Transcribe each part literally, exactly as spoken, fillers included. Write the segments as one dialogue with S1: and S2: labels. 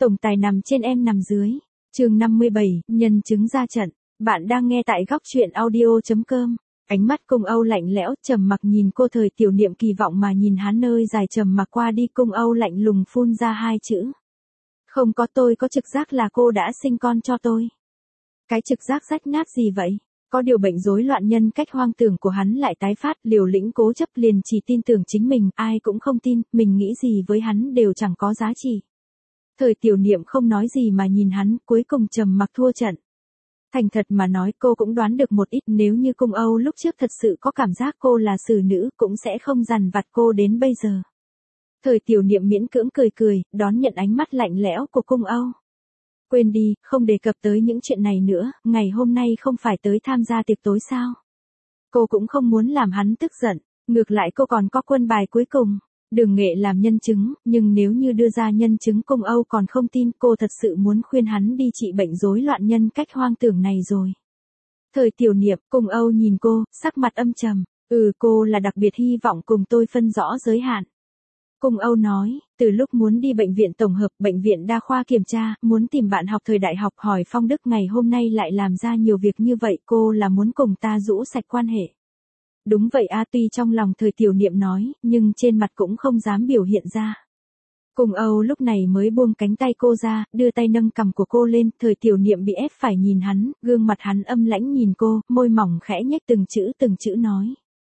S1: Tổng tài nằm trên em nằm dưới. Chương năm mươi bảy, nhân chứng ra trận. Bạn đang nghe tại góc truyện audio chấm com. Ánh mắt Cung Âu lạnh lẽo, trầm mặc nhìn cô. Thời Tiểu Niệm kỳ vọng mà nhìn hắn nơi dài trầm mặc qua đi. Cung Âu lạnh lùng phun ra hai chữ. Không có, tôi có trực giác là cô đã sinh con cho tôi. Cái trực giác rách nát gì vậy? Có điều bệnh rối loạn nhân cách hoang tưởng của hắn lại tái phát, liều lĩnh cố chấp liền chỉ tin tưởng chính mình, ai cũng không tin, mình nghĩ gì với hắn đều chẳng có giá trị. Thời Tiểu Niệm không nói gì mà nhìn hắn, cuối cùng trầm mặc thua trận. Thành thật mà nói, cô cũng đoán được một ít, nếu như Cung Âu lúc trước thật sự có cảm giác cô là xử nữ, cũng sẽ không dằn vặt cô đến bây giờ. Thời Tiểu Niệm miễn cưỡng cười cười, đón nhận ánh mắt lạnh lẽo của Cung Âu. Quên đi, không đề cập tới những chuyện này nữa, ngày hôm nay không phải tới tham gia tiệc tối sao? Cô cũng không muốn làm hắn tức giận, ngược lại cô còn có quân bài cuối cùng. Đường Nghệ làm nhân chứng, nhưng nếu như đưa ra nhân chứng Cung Âu còn không tin, cô thật sự muốn khuyên hắn đi trị bệnh rối loạn nhân cách hoang tưởng này rồi. Thời Tiểu Niệm, Cung Âu nhìn cô, sắc mặt âm trầm, ừ cô là đặc biệt hy vọng cùng tôi phân rõ giới hạn. Cung Âu nói, từ lúc muốn đi bệnh viện tổng hợp, bệnh viện đa khoa kiểm tra, muốn tìm bạn học thời đại học hỏi Phong Đức ngày hôm nay lại làm ra nhiều việc như vậy, cô là muốn cùng ta rũ sạch quan hệ. Đúng vậy a, tuy trong lòng Thời Tiểu Niệm nói, nhưng trên mặt cũng không dám biểu hiện ra. Cung Âu lúc này mới buông cánh tay cô ra, đưa tay nâng cằm của cô lên. Thời Tiểu Niệm bị ép phải nhìn hắn, gương mặt hắn âm lãnh nhìn cô, môi mỏng khẽ nhếch từng chữ từng chữ nói.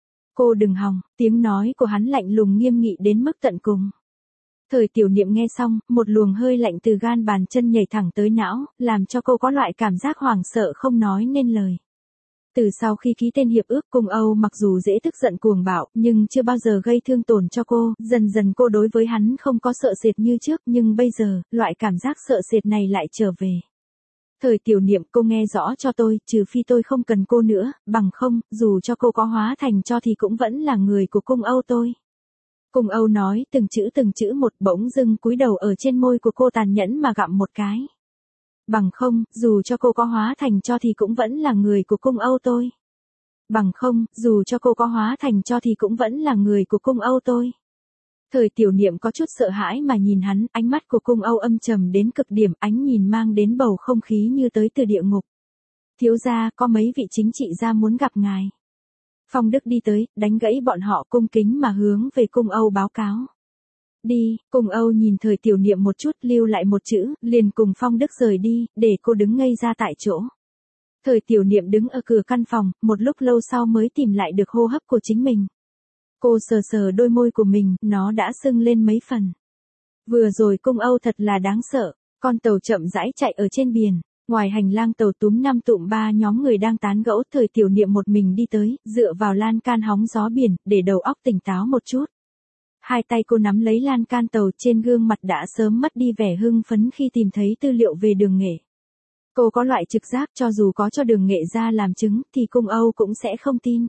S1: Cô đừng hòng, tiếng nói của hắn lạnh lùng nghiêm nghị đến mức tận cùng. Thời Tiểu Niệm nghe xong, một luồng hơi lạnh từ gan bàn chân nhảy thẳng tới não, làm cho cô có loại cảm giác hoảng sợ không nói nên lời. Từ sau khi ký tên hiệp ước, Cung Âu mặc dù dễ tức giận cuồng bạo, nhưng chưa bao giờ gây thương tổn cho cô, dần dần cô đối với hắn không có sợ sệt như trước, nhưng bây giờ, loại cảm giác sợ sệt này lại trở về. Thời Tiểu Niệm, cô nghe rõ cho tôi, trừ phi tôi không cần cô nữa, bằng không, dù cho cô có hóa thành cho thì cũng vẫn là người của Cung Âu tôi. Cung Âu nói từng chữ từng chữ một, bỗng dưng cúi đầu ở trên môi của cô tàn nhẫn mà gặm một cái. Bằng không, dù cho cô có hóa thành cho thì cũng vẫn là người của Cung Âu tôi. Bằng không, dù cho cô có hóa thành cho thì cũng vẫn là người của Cung Âu tôi. Thời Tiểu Niệm có chút sợ hãi mà nhìn hắn, ánh mắt của Cung Âu âm trầm đến cực điểm, ánh nhìn mang đến bầu không khí như tới từ địa ngục. Thiếu gia, có mấy vị chính trị gia muốn gặp ngài. Phong Đức đi tới, đánh gãy bọn họ, cung kính mà hướng về Cung Âu báo cáo. Đi, Cung Âu nhìn Thời Tiểu Niệm một chút, lưu lại một chữ, liền cùng Phong Đức rời đi, để cô đứng ngây ra tại chỗ. Thời Tiểu Niệm đứng ở cửa căn phòng, một lúc lâu sau mới tìm lại được hô hấp của chính mình. Cô sờ sờ đôi môi của mình, nó đã sưng lên mấy phần. Vừa rồi Cung Âu thật là đáng sợ, con tàu chậm rãi chạy ở trên biển, ngoài hành lang tàu túm năm tụm ba nhóm người đang tán gẫu. Thời Tiểu Niệm một mình đi tới, dựa vào lan can hóng gió biển, để đầu óc tỉnh táo một chút. Hai tay cô nắm lấy lan can tàu, trên gương mặt đã sớm mất đi vẻ hưng phấn khi tìm thấy tư liệu về Đường Nghệ. Cô có loại trực giác cho dù có cho Đường Nghệ ra làm chứng, thì Cung Âu cũng sẽ không tin.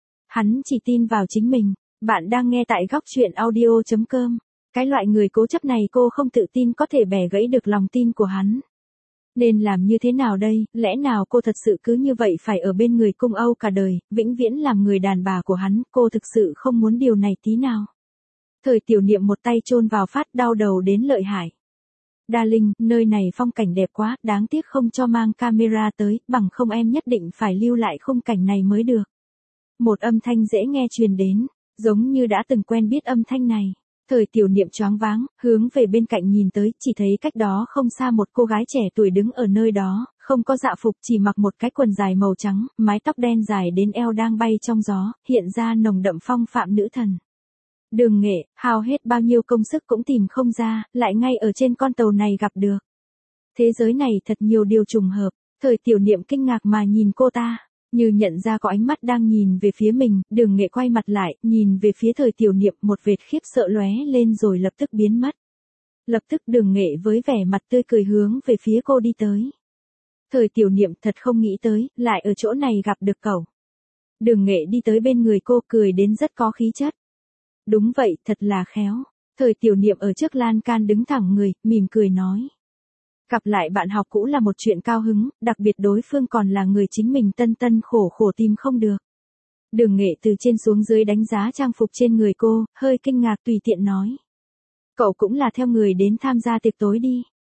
S1: Hắn chỉ tin vào chính mình. Bạn đang nghe tại góc truyện audio chấm com. Cái loại người cố chấp này cô không tự tin có thể bẻ gãy được lòng tin của hắn. Nên làm như thế nào đây, lẽ nào cô thật sự cứ như vậy phải ở bên người Cung Âu cả đời, vĩnh viễn làm người đàn bà của hắn, cô thực sự không muốn điều này tí nào. Thời Tiểu Niệm một tay chôn vào phát, đau đầu đến lợi hại. Darling, nơi này phong cảnh đẹp quá, đáng tiếc không cho mang camera tới, bằng không em nhất định phải lưu lại khung cảnh này mới được. Một âm thanh dễ nghe truyền đến, giống như đã từng quen biết âm thanh này. Thời Tiểu Niệm choáng váng, hướng về bên cạnh nhìn tới, chỉ thấy cách đó không xa một cô gái trẻ tuổi đứng ở nơi đó, không có dạ phục, chỉ mặc một cái quần dài màu trắng, mái tóc đen dài đến eo đang bay trong gió, hiện ra nồng đậm phong phạm nữ thần. Đường Nghệ, hao hết bao nhiêu công sức cũng tìm không ra, lại ngay ở trên con tàu này gặp được. Thế giới này thật nhiều điều trùng hợp. Thời Tiểu Niệm kinh ngạc mà nhìn cô ta, như nhận ra có ánh mắt đang nhìn về phía mình. Đường Nghệ quay mặt lại, nhìn về phía Thời Tiểu Niệm, một vệt khiếp sợ lóe lên rồi lập tức biến mất. Lập tức Đường Nghệ với vẻ mặt tươi cười hướng về phía cô đi tới. Thời Tiểu Niệm thật không nghĩ tới, lại ở chỗ này gặp được cậu. Đường Nghệ đi tới bên người cô, cười đến rất có khí chất. Đúng vậy, thật là khéo. Thời Tiểu Niệm ở trước lan can đứng thẳng người, mỉm cười nói. Gặp lại bạn học cũ là một chuyện cao hứng, đặc biệt đối phương còn là người chính mình tân tân khổ khổ tìm không được. Đường Nghệ từ trên xuống dưới đánh giá trang phục trên người cô, hơi kinh ngạc tùy tiện nói. Cậu cũng là theo người đến tham gia tiệc tối đi.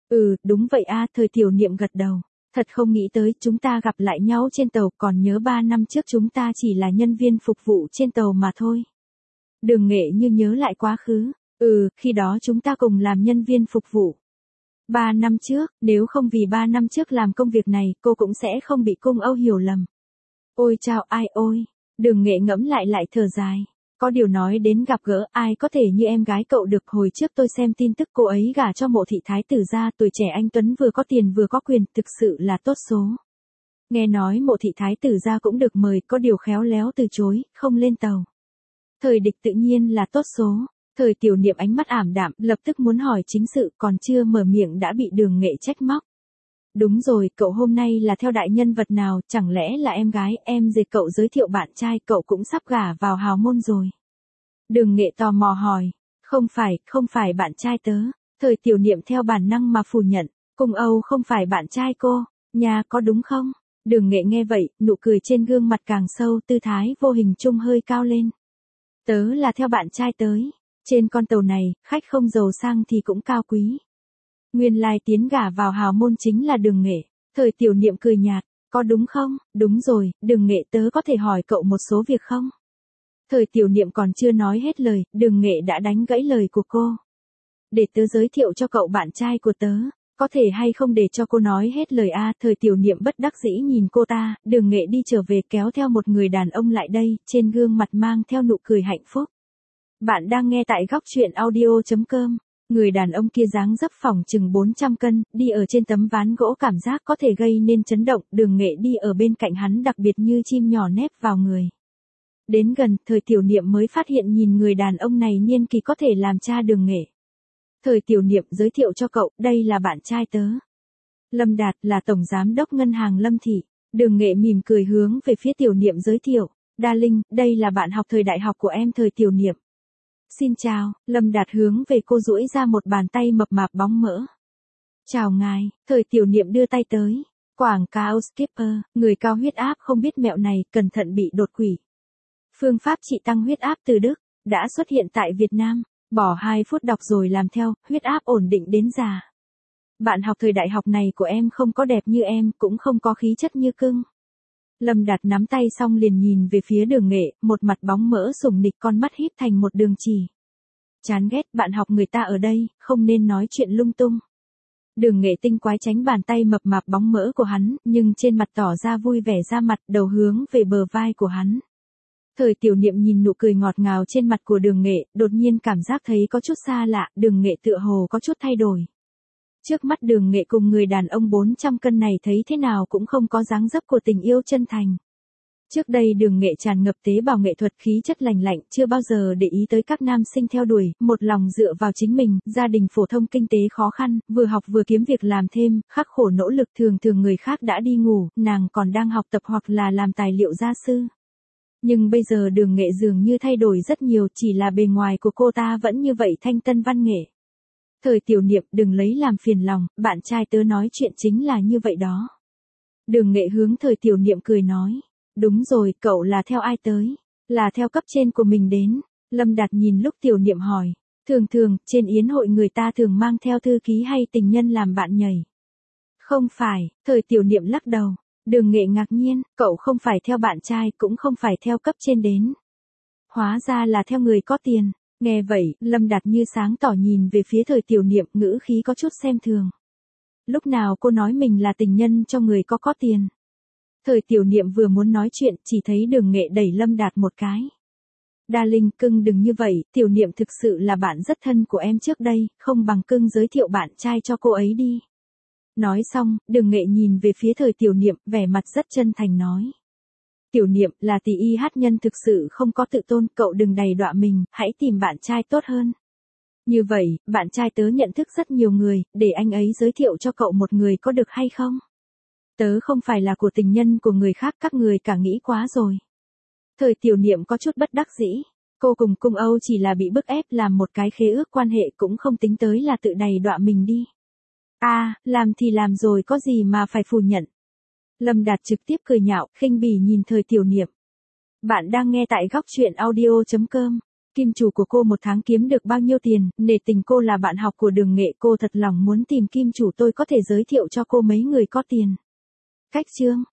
S1: Ừ, đúng vậy a, Thời Tiểu Niệm gật đầu. Thật không nghĩ tới chúng ta gặp lại nhau trên tàu, còn nhớ ba năm trước chúng ta chỉ là nhân viên phục vụ trên tàu mà thôi. Đường Nghệ như nhớ lại quá khứ. Ừ, khi đó chúng ta cùng làm nhân viên phục vụ. Ba năm trước, nếu không vì ba năm trước làm công việc này, cô cũng sẽ không bị Cung Âu hiểu lầm. Ôi chao ai ôi, Đường Nghệ ngẫm lại lại thở dài. Có điều nói đến gặp gỡ, ai có thể như em gái cậu được. Hồi trước tôi xem tin tức cô ấy gả cho Mộ thị thái tử gia, tuổi trẻ anh tuấn vừa có tiền vừa có quyền, thực sự là tốt số. Nghe nói Mộ thị thái tử gia cũng được mời, có điều khéo léo từ chối, không lên tàu. Thời Địch tự nhiên là tốt số. Thời Tiểu Niệm ánh mắt ảm đạm, lập tức muốn hỏi chính sự, còn chưa mở miệng đã bị Đường Nghệ trách móc. Đúng rồi, cậu hôm nay là theo đại nhân vật nào, chẳng lẽ là em gái, em dì cậu giới thiệu bạn trai, cậu cũng sắp gả vào hào môn rồi. Đường Nghệ tò mò hỏi, không phải, không phải bạn trai tớ. Thời Tiểu Niệm theo bản năng mà phủ nhận, Cung Âu không phải bạn trai cô, nhà có đúng không? Đường Nghệ nghe vậy, nụ cười trên gương mặt càng sâu, tư thái vô hình chung hơi cao lên. Tớ là theo bạn trai tới. Trên con tàu này, khách không giàu sang thì cũng cao quý. Nguyên lai tiến gả vào hào môn chính là Đường Nghệ. Thời Tiểu Niệm cười nhạt, có đúng không? Đúng rồi, Đường Nghệ tớ có thể hỏi cậu một số việc không? Thời Tiểu Niệm còn chưa nói hết lời, Đường Nghệ đã đánh gãy lời của cô. Để tớ giới thiệu cho cậu bạn trai của tớ, có thể hay không để cho cô nói hết lời a? Thời Tiểu Niệm bất đắc dĩ nhìn cô ta, Đường Nghệ đi trở về kéo theo một người đàn ông lại đây, trên gương mặt mang theo nụ cười hạnh phúc. Bạn đang nghe tại góc truyện audio chấm com. Người đàn ông kia dáng dấp phỏng chừng bốn trăm cân, đi ở trên tấm ván gỗ cảm giác có thể gây nên chấn động, Đường Nghệ đi ở bên cạnh hắn đặc biệt như chim nhỏ nép vào người. Đến gần, Thời Tiểu Niệm mới phát hiện nhìn người đàn ông này niên kỳ có thể làm cha Đường Nghệ. Thời Tiểu Niệm giới thiệu cho cậu, đây là bạn trai tớ. Lâm Đạt là tổng giám đốc ngân hàng Lâm Thị. Đường Nghệ mỉm cười hướng về phía Tiểu Niệm giới thiệu, Đa Linh, đây là bạn học thời đại học của em. Thời Tiểu Niệm. Xin chào, Lâm Đạt hướng về cô duỗi ra một bàn tay mập mạp bóng mỡ. Chào ngài, Thời Tiểu Niệm đưa tay tới. Quảng cáo Skipper, người cao huyết áp không biết mẹo này, cẩn thận bị đột quỵ. Phương pháp trị tăng huyết áp từ Đức, đã xuất hiện tại Việt Nam. Bỏ hai phút đọc rồi làm theo, huyết áp ổn định đến già. Bạn học thời đại học này của em không có đẹp như em, cũng không có khí chất như cưng. Lâm Đạt nắm tay xong liền nhìn về phía Đường Nghệ, một mặt bóng mỡ sủng nịch, con mắt híp thành một đường chỉ. Chán ghét, bạn học người ta ở đây, không nên nói chuyện lung tung. Đường Nghệ tinh quái tránh bàn tay mập mạp bóng mỡ của hắn, nhưng trên mặt tỏ ra vui vẻ ra mặt, đầu hướng về bờ vai của hắn. Thời Tiểu Niệm nhìn nụ cười ngọt ngào trên mặt của Đường Nghệ, đột nhiên cảm giác thấy có chút xa lạ, Đường Nghệ tựa hồ có chút thay đổi. Trước mắt Đường Nghệ cùng người đàn ông bốn trăm cân này thấy thế nào cũng không có dáng dấp của tình yêu chân thành. Trước đây Đường Nghệ tràn ngập tế bào nghệ thuật, khí chất lành lạnh, chưa bao giờ để ý tới các nam sinh theo đuổi, một lòng dựa vào chính mình, gia đình phổ thông kinh tế khó khăn, vừa học vừa kiếm việc làm thêm, khắc khổ nỗ lực, thường thường người khác đã đi ngủ, nàng còn đang học tập hoặc là làm tài liệu gia sư. Nhưng bây giờ Đường Nghệ dường như thay đổi rất nhiều, chỉ là bề ngoài của cô ta vẫn như vậy thanh tân văn nghệ. Thời Tiểu Niệm, đừng lấy làm phiền lòng, bạn trai tớ nói chuyện chính là như vậy đó. Đường Nghệ hướng Thời Tiểu Niệm cười nói, đúng rồi, cậu là theo ai tới? Là theo cấp trên của mình đến. Lâm Đạt nhìn lúc Tiểu Niệm hỏi, thường thường, trên yến hội người ta thường mang theo thư ký hay tình nhân làm bạn nhảy. Không phải, Thời Tiểu Niệm lắc đầu. Đường Nghệ ngạc nhiên, cậu không phải theo bạn trai, cũng không phải theo cấp trên đến. Hóa ra là theo người có tiền. Nghe vậy, Lâm Đạt như sáng tỏ nhìn về phía Thời Tiểu Niệm, ngữ khí có chút xem thường. Lúc nào cô nói mình là tình nhân cho người có có tiền? Thời Tiểu Niệm vừa muốn nói chuyện, chỉ thấy Đường Nghệ đẩy Lâm Đạt một cái. Đa Linh, cưng đừng như vậy, Tiểu Niệm thực sự là bạn rất thân của em trước đây, không bằng cưng giới thiệu bạn trai cho cô ấy đi. Nói xong, Đường Nghệ nhìn về phía Thời Tiểu Niệm, vẻ mặt rất chân thành nói. Tiểu Niệm, là tỷ y hát nhân thực sự không có tự tôn, cậu đừng đầy đọa mình, hãy tìm bạn trai tốt hơn. Như vậy, bạn trai tớ nhận thức rất nhiều người, để anh ấy giới thiệu cho cậu một người có được hay không? Tớ không phải là của tình nhân của người khác, các người cả nghĩ quá rồi. Thời Tiểu Niệm có chút bất đắc dĩ. Cô cùng Cung Âu chỉ là bị bức ép làm một cái khế ước quan hệ, cũng không tính tới là tự đầy đọa mình đi. À, làm thì làm rồi, có gì mà phải phủ nhận. Lâm Đạt trực tiếp cười nhạo, khinh bỉ nhìn Thời Tiểu Niệm. Bạn đang nghe tại góc truyện audio chấm com. Kim chủ của cô một tháng kiếm được bao nhiêu tiền, nể tình cô là bạn học của Đường Nghệ, cô thật lòng muốn tìm kim chủ, tôi có thể giới thiệu cho cô mấy người có tiền. Cách chương